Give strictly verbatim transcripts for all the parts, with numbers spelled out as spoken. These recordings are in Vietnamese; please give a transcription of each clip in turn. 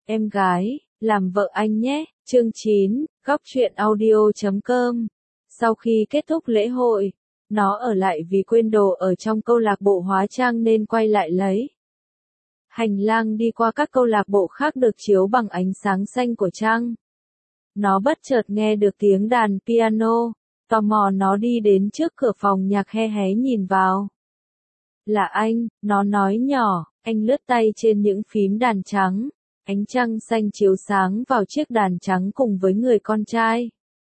Em gái, làm vợ anh nhé. Chương chín, góc truyện audio chấm com. Sau khi kết thúc lễ hội, nó ở lại vì quên đồ ở trong câu lạc bộ hóa trang nên quay lại lấy. Hành lang đi qua các câu lạc bộ khác được chiếu bằng ánh sáng xanh của trăng. Nó bất chợt nghe được tiếng đàn piano, tò mò nó đi đến trước cửa phòng nhạc hé hé nhìn vào. Là anh, nó nói nhỏ, anh lướt tay trên những phím đàn trắng. Ánh trăng xanh chiếu sáng vào chiếc đàn trắng cùng với người con trai.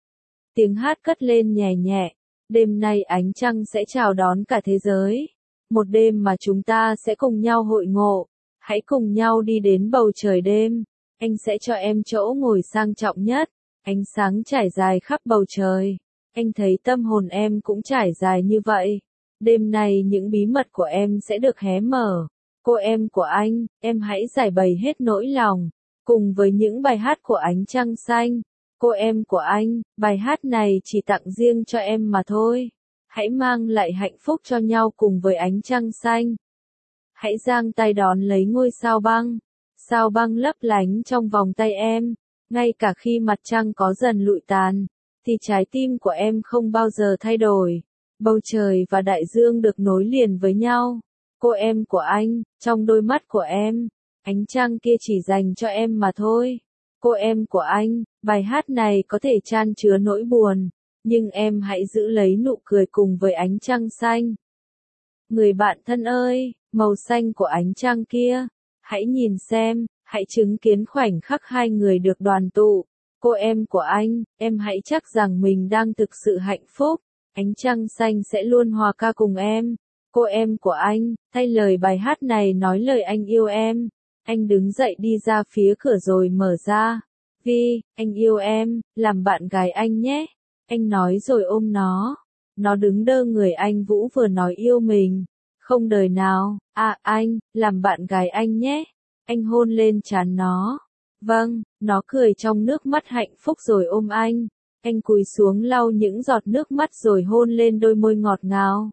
Tiếng hát cất lên nhẹ nhẹ, đêm nay ánh trăng sẽ chào đón cả thế giới. Một đêm mà chúng ta sẽ cùng nhau hội ngộ, hãy cùng nhau đi đến bầu trời đêm. Anh sẽ cho em chỗ ngồi sang trọng nhất, ánh sáng trải dài khắp bầu trời. Anh thấy tâm hồn em cũng trải dài như vậy. Đêm nay những bí mật của em sẽ được hé mở. Cô em của anh, em hãy giải bày hết nỗi lòng, cùng với những bài hát của ánh trăng xanh. Cô em của anh, bài hát này chỉ tặng riêng cho em mà thôi. Hãy mang lại hạnh phúc cho nhau cùng với ánh trăng xanh. Hãy giang tay đón lấy ngôi sao băng. Sao băng lấp lánh trong vòng tay em. Ngay cả khi mặt trăng có dần lụi tàn, thì trái tim của em không bao giờ thay đổi. Bầu trời và đại dương được nối liền với nhau. Cô em của anh, trong đôi mắt của em, ánh trăng kia chỉ dành cho em mà thôi. Cô em của anh, bài hát này có thể chan chứa nỗi buồn, nhưng em hãy giữ lấy nụ cười cùng với ánh trăng xanh. Người bạn thân ơi, màu xanh của ánh trăng kia, hãy nhìn xem, hãy chứng kiến khoảnh khắc hai người được đoàn tụ. Cô em của anh, em hãy chắc rằng mình đang thực sự hạnh phúc. Ánh trăng xanh sẽ luôn hòa ca cùng em. Cô em của anh, thay lời bài hát này nói lời anh yêu em. Anh đứng dậy đi ra phía cửa rồi mở ra. Vi, anh yêu em, làm bạn gái anh nhé. Anh nói rồi ôm nó. Nó đứng đơ người anh Vũ vừa nói yêu mình. Không đời nào, à anh, làm bạn gái anh nhé. Anh hôn lên trán nó. Vâng, nó cười trong nước mắt hạnh phúc rồi ôm anh. Anh cúi xuống lau những giọt nước mắt rồi hôn lên đôi môi ngọt ngào.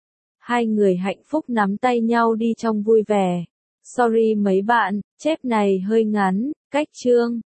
Hai người hạnh phúc nắm tay nhau đi trong vui vẻ. Sorry mấy bạn, chép này hơi ngắn, cách chương.